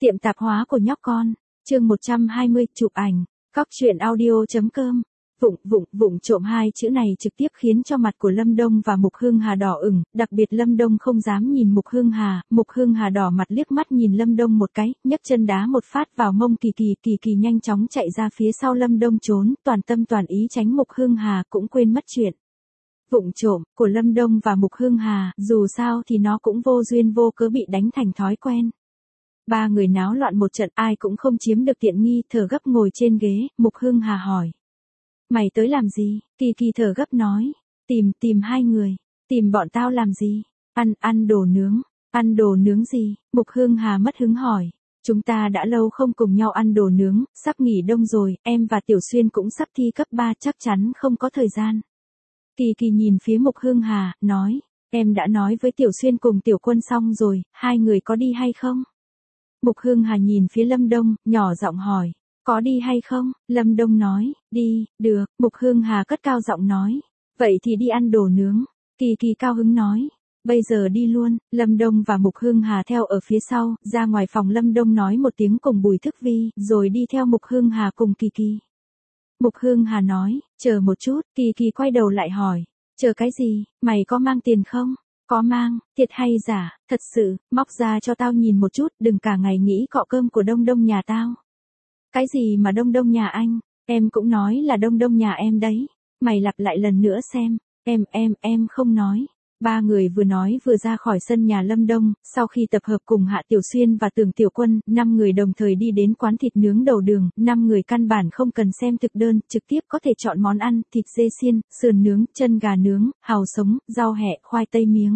Tiệm tạp hóa của nhóc con, chương 120, chụp ảnh, cóc truyện audio.com. Vụng trộm hai chữ này trực tiếp khiến cho mặt của Lâm Đông và Mục Hương Hà đỏ ửng, đặc biệt Lâm Đông không dám nhìn Mục Hương Hà đỏ mặt liếc mắt nhìn Lâm Đông một cái, nhấc chân đá một phát vào mông Kỳ Kỳ nhanh chóng chạy ra phía sau Lâm Đông trốn, toàn tâm toàn ý tránh Mục Hương Hà cũng quên mất chuyện vụng trộm của Lâm Đông và Mục Hương Hà, dù sao thì nó cũng vô duyên vô cớ bị đánh thành thói quen. Ba người náo loạn một trận ai cũng không chiếm được tiện nghi, thở gấp ngồi trên ghế, Mục Hương Hà hỏi. Mày tới làm gì? Kỳ thở gấp nói. Tìm hai người. Tìm bọn tao làm gì? Ăn đồ nướng. Ăn đồ nướng gì? Mục Hương Hà mất hứng hỏi. Chúng ta đã lâu không cùng nhau ăn đồ nướng, sắp nghỉ đông rồi, em và Tiểu Xuyên cũng sắp thi cấp 3 chắc chắn không có thời gian. Kỳ nhìn phía Mục Hương Hà, nói. Em đã nói với Tiểu Xuyên cùng Tiểu Quân xong rồi, hai người có đi hay không? Mục Hương Hà nhìn phía Lâm Đông, nhỏ giọng hỏi. Có đi hay không? Lâm Đông nói, đi, được. Mục Hương Hà cất cao giọng nói. Vậy thì đi ăn đồ nướng. Kỳ cao hứng nói. Bây giờ đi luôn. Lâm Đông và Mục Hương Hà theo ở phía sau, ra ngoài phòng Lâm Đông nói một tiếng cùng Bùi Thức Vi, rồi đi theo Mục Hương Hà cùng Kỳ. Mục Hương Hà nói, chờ một chút. Kỳ quay đầu lại hỏi. Chờ cái gì? Mày có mang tiền không? Có mang, thiệt hay giả? Thật sự, móc ra cho tao nhìn một chút, đừng cả ngày nghĩ cọ cơm của Đông nhà tao. Cái gì mà Đông nhà anh? Em cũng nói là Đông nhà em đấy. Mày lặp lại lần nữa xem. Em không nói. Ba người vừa nói vừa ra khỏi sân nhà Lâm Đông, sau khi tập hợp cùng Hạ Tiểu Xuyên và Tưởng Tiểu Quân, 5 người đồng thời đi đến quán thịt nướng đầu đường, 5 người căn bản không cần xem thực đơn, trực tiếp có thể chọn món ăn, thịt dê xiên, sườn nướng, chân gà nướng, hàu sống, rau hẹ, khoai tây miếng.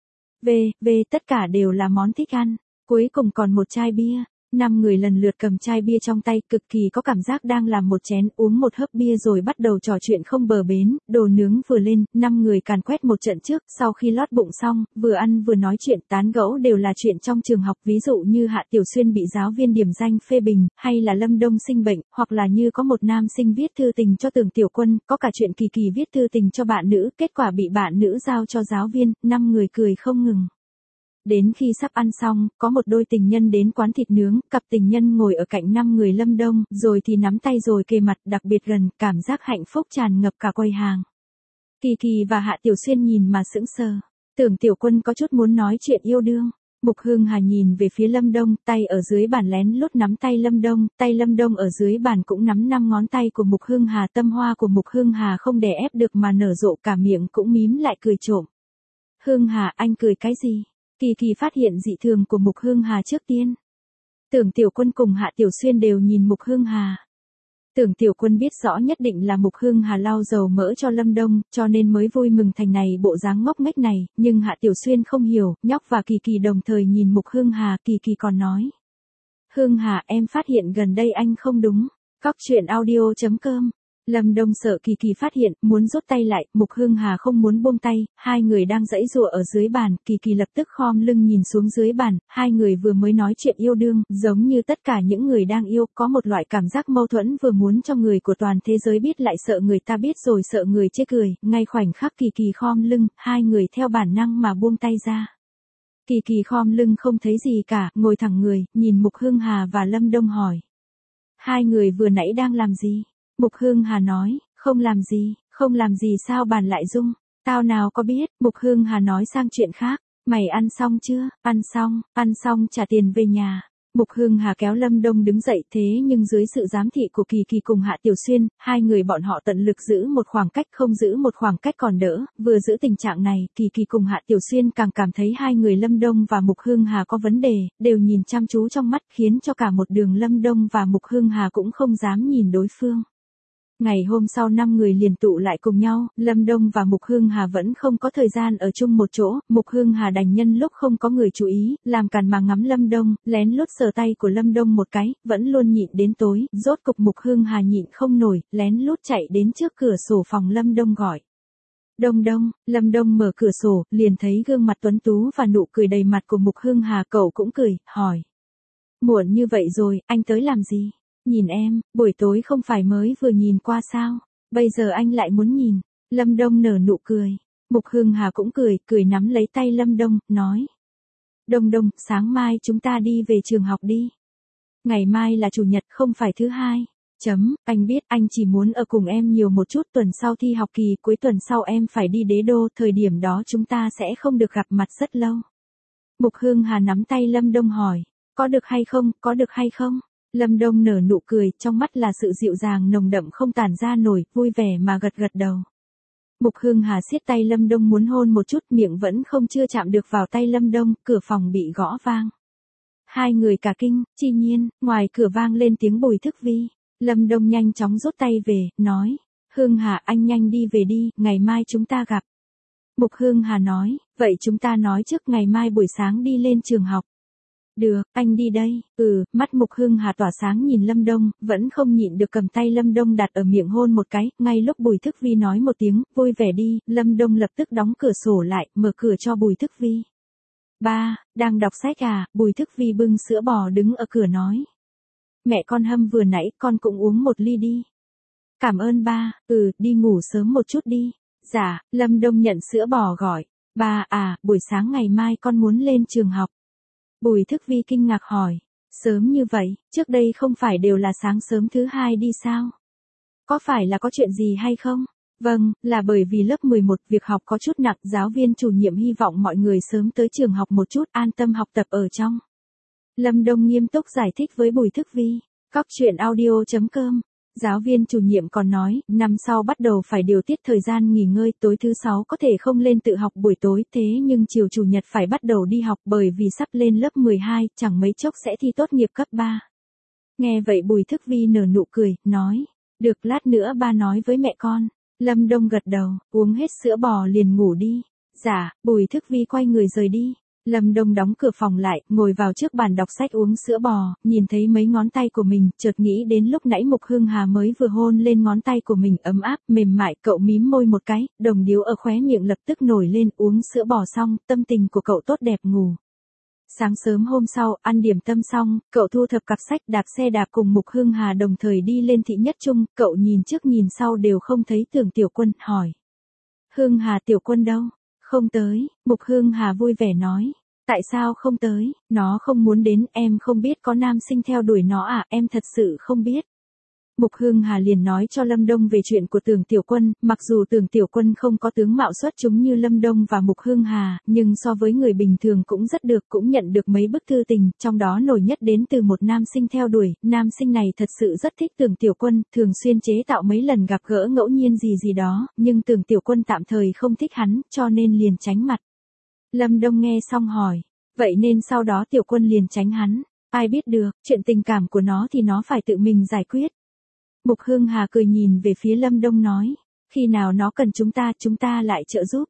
Tất cả đều là món thích ăn. Cuối cùng còn một chai bia. 5 người lần lượt cầm chai bia trong tay, cực kỳ có cảm giác đang làm một chén, uống một hớp bia rồi bắt đầu trò chuyện không bờ bến, đồ nướng vừa lên, 5 người càn quét một trận trước, sau khi lót bụng xong, vừa ăn vừa nói chuyện tán gẫu đều là chuyện trong trường học, ví dụ như Hạ Tiểu Xuyên bị giáo viên điểm danh phê bình, hay là Lâm Đông sinh bệnh, hoặc là như có một nam sinh viết thư tình cho Tưởng Tiểu Quân, có cả chuyện Kỳ viết thư tình cho bạn nữ, kết quả bị bạn nữ giao cho giáo viên, 5 người cười không ngừng. Đến khi sắp ăn xong, có một đôi tình nhân đến quán thịt nướng, cặp tình nhân ngồi ở cạnh 5 người Lâm Đông, rồi thì nắm tay rồi kề mặt, đặc biệt gần, cảm giác hạnh phúc tràn ngập cả quầy hàng. Kỳ và Hạ Tiểu Xuyên nhìn mà sững sờ. Tưởng Tiểu Quân có chút muốn nói chuyện yêu đương. Mục Hương Hà nhìn về phía Lâm Đông, tay ở dưới bàn lén lút nắm tay Lâm Đông ở dưới bàn cũng nắm 5 ngón tay của Mục Hương Hà, tâm hoa của Mục Hương Hà không đè ép được mà nở rộ, cả miệng cũng mím lại cười trộm. Hương Hà, anh cười cái gì? Kỳ phát hiện dị thường của Mục Hương Hà trước tiên. Tưởng Tiểu Quân cùng Hạ Tiểu Xuyên đều nhìn Mục Hương Hà. Tưởng Tiểu Quân biết rõ nhất định là Mục Hương Hà lau dầu mỡ cho Lâm Đông, cho nên mới vui mừng thành này bộ dáng ngốc nghếch này, nhưng Hạ Tiểu Xuyên không hiểu, nhóc và Kỳ đồng thời nhìn Mục Hương Hà, Kỳ còn nói. Hương Hà, em phát hiện gần đây anh không đúng. Cóc truyện audio.com. Lâm Đông sợ Kỳ phát hiện, muốn rút tay lại, Mục Hương Hà không muốn buông tay, hai người đang giãy giụa ở dưới bàn, Kỳ lập tức khom lưng nhìn xuống dưới bàn, hai người vừa mới nói chuyện yêu đương, giống như tất cả những người đang yêu, có một loại cảm giác mâu thuẫn vừa muốn cho người của toàn thế giới biết lại sợ người ta biết rồi sợ người chê cười, ngay khoảnh khắc Kỳ khom lưng, hai người theo bản năng mà buông tay ra. Kỳ khom lưng không thấy gì cả, ngồi thẳng người, nhìn Mục Hương Hà và Lâm Đông hỏi. Hai người vừa nãy đang làm gì? Mục Hương Hà nói, không làm gì sao bàn lại rung, tao nào có biết. Mục Hương Hà nói sang chuyện khác, mày ăn xong chưa? Ăn xong trả tiền về nhà. Mục Hương Hà kéo Lâm Đông đứng dậy, thế nhưng dưới sự giám thị của Kỳ cùng Hạ Tiểu Xuyên, hai người bọn họ tận lực giữ một khoảng cách, không giữ một khoảng cách còn đỡ, vừa giữ tình trạng này, Kỳ cùng Hạ Tiểu Xuyên càng cảm thấy hai người Lâm Đông và Mục Hương Hà có vấn đề, đều nhìn chăm chú trong mắt, khiến cho cả một đường Lâm Đông và Mục Hương Hà cũng không dám nhìn đối phương. Ngày hôm sau 5 người liền tụ lại cùng nhau, Lâm Đông và Mục Hương Hà vẫn không có thời gian ở chung một chỗ, Mục Hương Hà đành nhân lúc không có người chú ý, làm càn mà ngắm Lâm Đông, lén lút sờ tay của Lâm Đông một cái, vẫn luôn nhịn đến tối, rốt cục Mục Hương Hà nhịn không nổi, lén lút chạy đến trước cửa sổ phòng Lâm Đông gọi. Đông, Lâm Đông mở cửa sổ, liền thấy gương mặt tuấn tú và nụ cười đầy mặt của Mục Hương Hà, cậu cũng cười, hỏi. Muộn như vậy rồi, anh tới làm gì? Nhìn em, buổi tối không phải mới vừa nhìn qua sao? Bây giờ anh lại muốn nhìn. Lâm Đông nở nụ cười. Mục Hương Hà cũng cười nắm lấy tay Lâm Đông, nói. Đông, sáng mai chúng ta đi về trường học đi. Ngày mai là chủ nhật không phải thứ hai. Anh biết anh chỉ muốn ở cùng em nhiều một chút, tuần sau thi học kỳ, cuối tuần sau em phải đi đế đô, thời điểm đó chúng ta sẽ không được gặp mặt rất lâu. Mục Hương Hà nắm tay Lâm Đông hỏi, có được hay không, có được hay không? Lâm Đông nở nụ cười, trong mắt là sự dịu dàng nồng đậm không tản ra nổi, vui vẻ mà gật gật đầu. Mục Hương Hà siết tay Lâm Đông muốn hôn một chút, miệng vẫn không chưa chạm được vào tay Lâm Đông, cửa phòng bị gõ vang. Hai người cả kinh, chi nhiên, ngoài cửa vang lên tiếng Bùi Thức Vi. Lâm Đông nhanh chóng rút tay về, nói, Hương Hà anh nhanh đi về đi, ngày mai chúng ta gặp. Mục Hương Hà nói, vậy chúng ta nói trước ngày mai buổi sáng đi lên trường học. Được, anh đi đây. Mắt Mục Hương Hà tỏa sáng nhìn Lâm Đông, vẫn không nhịn được cầm tay Lâm Đông đặt ở miệng hôn một cái, ngay lúc Bùi Thức Vi nói một tiếng, vui vẻ đi, Lâm Đông lập tức đóng cửa sổ lại, mở cửa cho Bùi Thức Vi. Ba, đang đọc sách à? Bùi Thức Vi bưng sữa bò đứng ở cửa nói. Mẹ con hâm vừa nãy, con cũng uống một ly đi. Cảm ơn ba, đi ngủ sớm một chút đi. Dạ, Lâm Đông nhận sữa bò gọi. Ba à, buổi sáng ngày mai con muốn lên trường học. Bùi Thức Vi kinh ngạc hỏi. Sớm như vậy, trước đây không phải đều là sáng sớm thứ hai đi sao? Có phải là có chuyện gì hay không? Vâng, là bởi vì lớp 11 việc học có chút nặng, giáo viên chủ nhiệm hy vọng mọi người sớm tới trường học một chút, an tâm học tập ở trong. Lâm Đông nghiêm túc giải thích với Bùi Thức Vi. Cóc truyện audio.com. Giáo viên chủ nhiệm còn nói, năm sau bắt đầu phải điều tiết thời gian nghỉ ngơi, tối thứ 6 có thể không lên tự học buổi tối, thế nhưng chiều chủ nhật phải bắt đầu đi học bởi vì sắp lên lớp 12, chẳng mấy chốc sẽ thi tốt nghiệp cấp 3. Nghe vậy Bùi Thức Vi nở nụ cười, nói, được lát nữa ba nói với mẹ con. Lâm Đông gật đầu, uống hết sữa bò liền ngủ đi. Dạ, Bùi Thức Vi quay người rời đi. Lâm Đông đóng cửa phòng lại, ngồi vào trước bàn đọc sách uống sữa bò, nhìn thấy mấy ngón tay của mình, chợt nghĩ đến lúc nãy Mục Hương Hà mới vừa hôn lên ngón tay của mình ấm áp, mềm mại, cậu mím môi một cái, đồng điếu ở khóe miệng lập tức nổi lên, uống sữa bò xong, tâm tình của cậu tốt đẹp ngủ. Sáng sớm hôm sau, ăn điểm tâm xong, cậu thu thập cặp sách, đạp xe đạp cùng Mục Hương Hà đồng thời đi lên thị nhất trung, cậu nhìn trước nhìn sau đều không thấy Tưởng Tiểu Quân, hỏi. Hương Hà Tiểu Quân đâu? Không tới, Mục Hương Hà vui vẻ nói. Tại sao không tới, nó không muốn đến, em không biết có nam sinh theo đuổi nó à, em thật sự không biết. Mục Hương Hà liền nói cho Lâm Đông về chuyện của Tưởng Tiểu Quân, mặc dù Tưởng Tiểu Quân không có tướng mạo xuất chúng như Lâm Đông và Mục Hương Hà, nhưng so với người bình thường cũng rất được, cũng nhận được mấy bức thư tình, trong đó nổi nhất đến từ một nam sinh theo đuổi, nam sinh này thật sự rất thích Tưởng Tiểu Quân, thường xuyên chế tạo mấy lần gặp gỡ ngẫu nhiên gì đó, nhưng Tưởng Tiểu Quân tạm thời không thích hắn, cho nên liền tránh mặt. Lâm Đông nghe xong hỏi, vậy nên sau đó Tiểu Quân liền tránh hắn, ai biết được, chuyện tình cảm của nó thì nó phải tự mình giải quyết. Mục Hương Hà cười nhìn về phía Lâm Đông nói, khi nào nó cần chúng ta lại trợ giúp.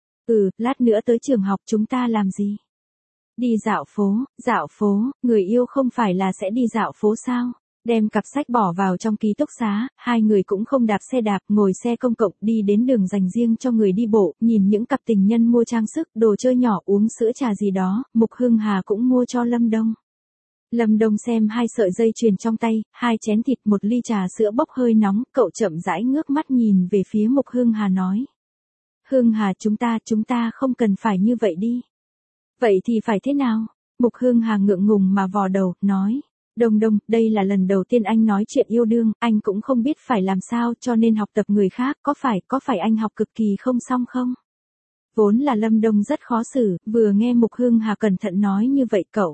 Lát nữa tới trường học chúng ta làm gì? Đi dạo phố, người yêu không phải là sẽ đi dạo phố sao? Đem cặp sách bỏ vào trong ký túc xá, hai người cũng không đạp xe đạp, ngồi xe công cộng đi đến đường dành riêng cho người đi bộ, nhìn những cặp tình nhân mua trang sức, đồ chơi nhỏ, uống sữa trà gì đó, Mục Hương Hà cũng mua cho Lâm Đông. Lâm Đông xem hai sợi dây chuyền trong tay, hai chén thịt, một ly trà sữa bốc hơi nóng, cậu chậm rãi ngước mắt nhìn về phía Mục Hương Hà nói. Hương Hà chúng ta không cần phải như vậy đi. Vậy thì phải thế nào? Mục Hương Hà ngượng ngùng mà vò đầu, nói. Đông, đây là lần đầu tiên anh nói chuyện yêu đương, anh cũng không biết phải làm sao cho nên học tập người khác, có phải anh học cực kỳ không xong không? Vốn là Lâm Đông rất khó xử, vừa nghe Mục Hương Hà cẩn thận nói như vậy cậu.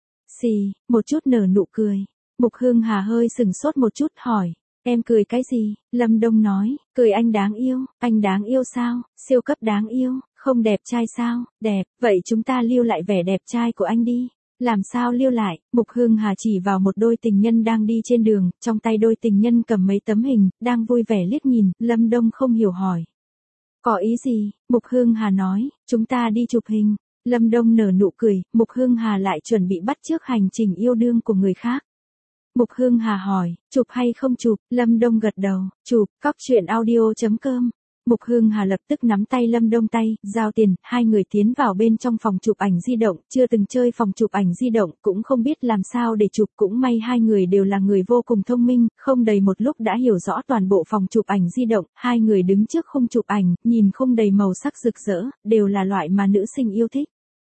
Một chút nở nụ cười. Mục Hương Hà hơi sừng sốt một chút hỏi, em cười cái gì? Lâm Đông nói, cười anh đáng yêu sao, siêu cấp đáng yêu, không đẹp trai sao, đẹp, vậy chúng ta lưu lại vẻ đẹp trai của anh đi. Làm sao lưu lại? Mục Hương Hà chỉ vào một đôi tình nhân đang đi trên đường, trong tay đôi tình nhân cầm mấy tấm hình, đang vui vẻ liếc nhìn, Lâm Đông không hiểu hỏi. Có ý gì? Mục Hương Hà nói, chúng ta đi chụp hình. Lâm Đông nở nụ cười, Mục Hương Hà lại chuẩn bị bắt chước hành trình yêu đương của người khác. Mục Hương Hà hỏi, chụp hay không chụp? Lâm Đông gật đầu, chụp, cóc truyện audio.com. Mục Hương Hà lập tức nắm tay Lâm Đông tay, giao tiền, hai người tiến vào bên trong phòng chụp ảnh di động, chưa từng chơi phòng chụp ảnh di động, cũng không biết làm sao để chụp, cũng may hai người đều là người vô cùng thông minh, không đầy một lúc đã hiểu rõ toàn bộ phòng chụp ảnh di động, hai người đứng trước khung chụp ảnh, nhìn khung đầy màu sắc rực rỡ, đều là loại mà nữ sinh yêu thích.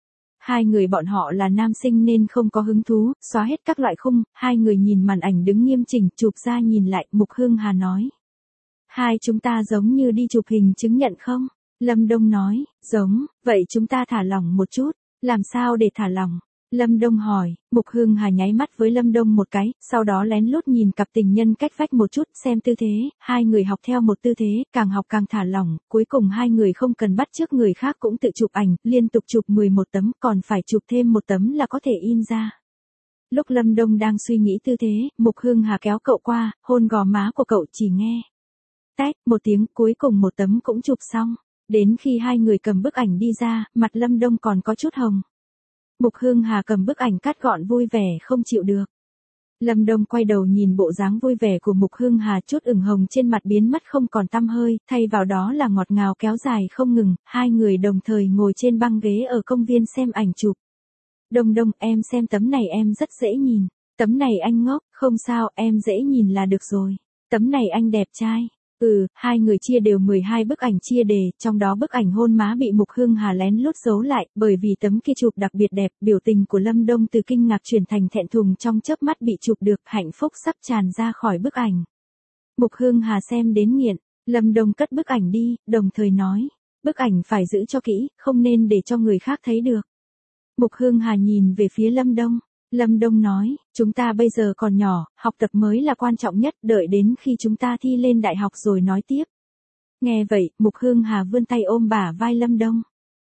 Hai người bọn họ là nam sinh nên không có hứng thú, xóa hết các loại khung, hai người nhìn màn ảnh đứng nghiêm chỉnh, chụp ra nhìn lại, Mục Hương Hà nói. Hai chúng ta giống như đi chụp hình chứng nhận không? Lâm Đông nói, giống, vậy chúng ta thả lỏng một chút, làm sao để thả lỏng? Lâm Đông hỏi, Mục Hương Hà nháy mắt với Lâm Đông một cái, sau đó lén lút nhìn cặp tình nhân cách vách một chút xem tư thế, hai người học theo một tư thế, càng học càng thả lỏng, cuối cùng hai người không cần bắt chước người khác cũng tự chụp ảnh, liên tục chụp 11 tấm, còn phải chụp thêm một tấm là có thể in ra. Lúc Lâm Đông đang suy nghĩ tư thế, Mục Hương Hà kéo cậu qua, hôn gò má của cậu chỉ nghe. Tách, một tiếng, cuối cùng một tấm cũng chụp xong. Đến khi hai người cầm bức ảnh đi ra, mặt Lâm Đông còn có chút hồng. Mục Hương Hà cầm bức ảnh cắt gọn vui vẻ không chịu được. Lâm Đông quay đầu nhìn bộ dáng vui vẻ của Mục Hương Hà, chút ửng hồng trên mặt biến mất không còn tăm hơi, thay vào đó là ngọt ngào kéo dài không ngừng, hai người đồng thời ngồi trên băng ghế ở công viên xem ảnh chụp. Đông Đông, em xem tấm này em rất dễ nhìn. Tấm này anh ngốc, không sao, em dễ nhìn là được rồi. Tấm này anh đẹp trai. Hai người chia đều 12 bức ảnh chia đề, trong đó bức ảnh hôn má bị Mục Hương Hà lén lút giấu lại, bởi vì tấm kia chụp đặc biệt đẹp, biểu tình của Lâm Đông từ kinh ngạc chuyển thành thẹn thùng trong chớp mắt bị chụp được, hạnh phúc sắp tràn ra khỏi bức ảnh. Mục Hương Hà xem đến nghiện, Lâm Đông cất bức ảnh đi, đồng thời nói, bức ảnh phải giữ cho kỹ, không nên để cho người khác thấy được. Mục Hương Hà nhìn về phía Lâm Đông. Lâm Đông nói, chúng ta bây giờ còn nhỏ, học tập mới là quan trọng nhất, đợi đến khi chúng ta thi lên đại học rồi nói tiếp. Nghe vậy, Mục Hương Hà vươn tay ôm bả vai Lâm Đông.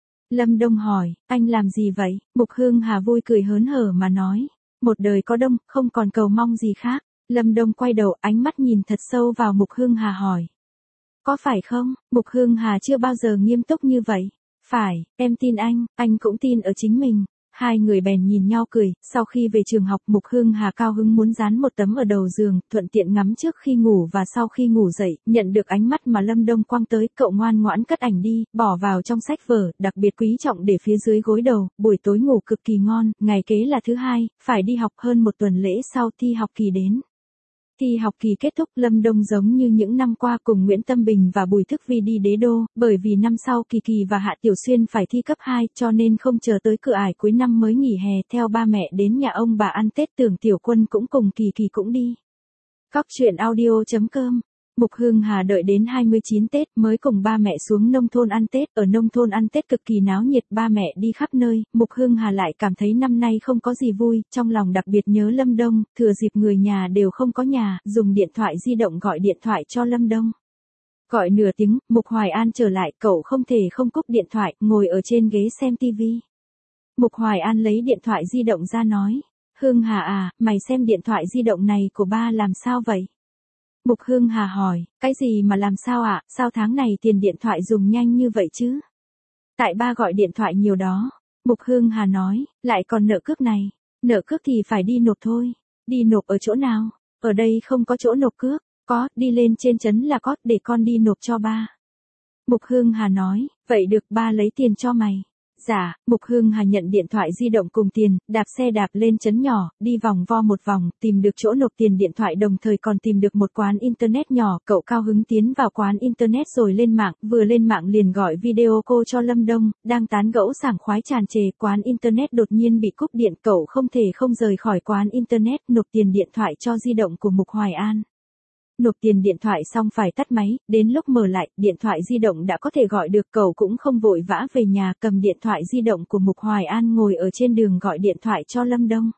Lâm Đông hỏi, anh làm gì vậy? Mục Hương Hà vui cười hớn hở mà nói, một đời có Đông, không còn cầu mong gì khác. Lâm Đông quay đầu, ánh mắt nhìn thật sâu vào Mục Hương Hà hỏi. Có phải không? Mục Hương Hà chưa bao giờ nghiêm túc như vậy. Phải, em tin anh cũng tin ở chính mình. Hai người bèn nhìn nhau cười, sau khi về trường học Mục Hương Hà cao hứng muốn dán một tấm ở đầu giường, thuận tiện ngắm trước khi ngủ và sau khi ngủ dậy, nhận được ánh mắt mà Lâm Đông quăng tới, cậu ngoan ngoãn cất ảnh đi, bỏ vào trong sách vở, đặc biệt quý trọng để phía dưới gối đầu, buổi tối ngủ cực kỳ ngon, ngày kế là thứ hai, phải đi học hơn một tuần lễ sau thi học kỳ đến. Thi học kỳ kết thúc, Lâm Đông giống như những năm qua cùng Nguyễn Tâm Bình và Bùi Thức Vi đi đế đô, bởi vì năm sau Kỳ Kỳ và Hạ Tiểu Xuyên phải thi cấp 2 cho nên không chờ tới cửa ải cuối năm mới nghỉ hè, theo ba mẹ đến nhà ông bà ăn Tết. Tưởng Tiểu Quân cũng cùng Kỳ Kỳ cũng đi. Cóc truyện audio.com. Mục Hương Hà đợi đến 29 Tết mới cùng ba mẹ xuống nông thôn ăn Tết, ở nông thôn ăn Tết cực kỳ náo nhiệt, ba mẹ đi khắp nơi, Mục Hương Hà lại cảm thấy năm nay không có gì vui, trong lòng đặc biệt nhớ Lâm Đông, thừa dịp người nhà đều không có nhà, dùng điện thoại di động gọi điện thoại cho Lâm Đông. Gọi nửa tiếng, Mục Hoài An trở lại, cậu không thể không cúp điện thoại, ngồi ở trên ghế xem tivi. Mục Hoài An lấy điện thoại di động ra nói, Hương Hà à, mày xem điện thoại di động này của ba làm sao vậy? Mục Hương Hà hỏi, cái gì mà làm sao ạ, sao tháng này tiền điện thoại dùng nhanh như vậy chứ? Tại ba gọi điện thoại nhiều đó. Mục Hương Hà nói, lại còn nợ cước này. Nợ cước thì phải đi nộp thôi. Đi nộp ở chỗ nào? Ở đây không có chỗ nộp cước. Có, đi lên trên trấn là có, để con đi nộp cho ba. Mục Hương Hà nói, vậy được, ba lấy tiền cho mày. Dạ, Mục Hương Hà nhận điện thoại di động cùng tiền, đạp xe đạp lên trấn nhỏ, đi vòng vo một vòng, tìm được chỗ nộp tiền điện thoại, đồng thời còn tìm được một quán internet nhỏ, cậu cao hứng tiến vào quán internet rồi lên mạng, vừa lên mạng liền gọi video call cho Lâm Đông, đang tán gẫu sảng khoái tràn trề, quán internet đột nhiên bị cúp điện, cậu không thể không rời khỏi quán internet, nộp tiền điện thoại cho di động của Mục Hoài An. Nộp tiền điện thoại xong phải tắt máy, đến lúc mở lại, điện thoại di động đã có thể gọi được, cậu cũng không vội vã về nhà, cầm điện thoại di động của Mục Hoài An ngồi ở trên đường gọi điện thoại cho Lâm Đông.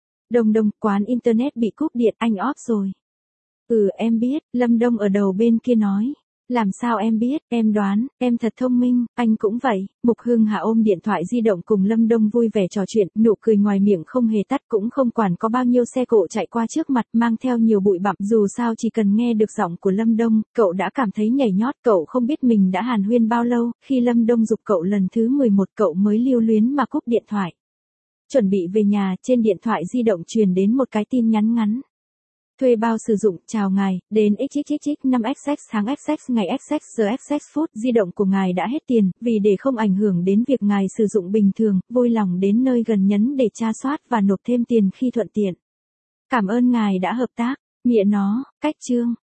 Đông, quán internet bị cúp điện, anh off rồi. Em biết, Lâm Đông ở đầu bên kia nói. Làm sao em biết, em đoán, em thật thông minh, anh cũng vậy. Mục Hương Hà ôm điện thoại di động cùng Lâm Đông vui vẻ trò chuyện, nụ cười ngoài miệng không hề tắt, cũng không quản có bao nhiêu xe cộ chạy qua trước mặt mang theo nhiều bụi bặm, dù sao chỉ cần nghe được giọng của Lâm Đông, cậu đã cảm thấy nhảy nhót, cậu không biết mình đã hàn huyên bao lâu, khi Lâm Đông giục cậu lần thứ 11 cậu mới lưu luyến mà cúp điện thoại. Chuẩn bị về nhà, trên điện thoại di động truyền đến một cái tin nhắn ngắn. Thuê bao sử dụng, chào ngài, đến xxxx 5XX tháng XX ngày XX giờ XX phút, di động của ngài đã hết tiền, vì để không ảnh hưởng đến việc ngài sử dụng bình thường, vui lòng đến nơi gần nhấn để tra soát và nộp thêm tiền khi thuận tiện. Cảm ơn ngài đã hợp tác, nghĩa nó, cách chương.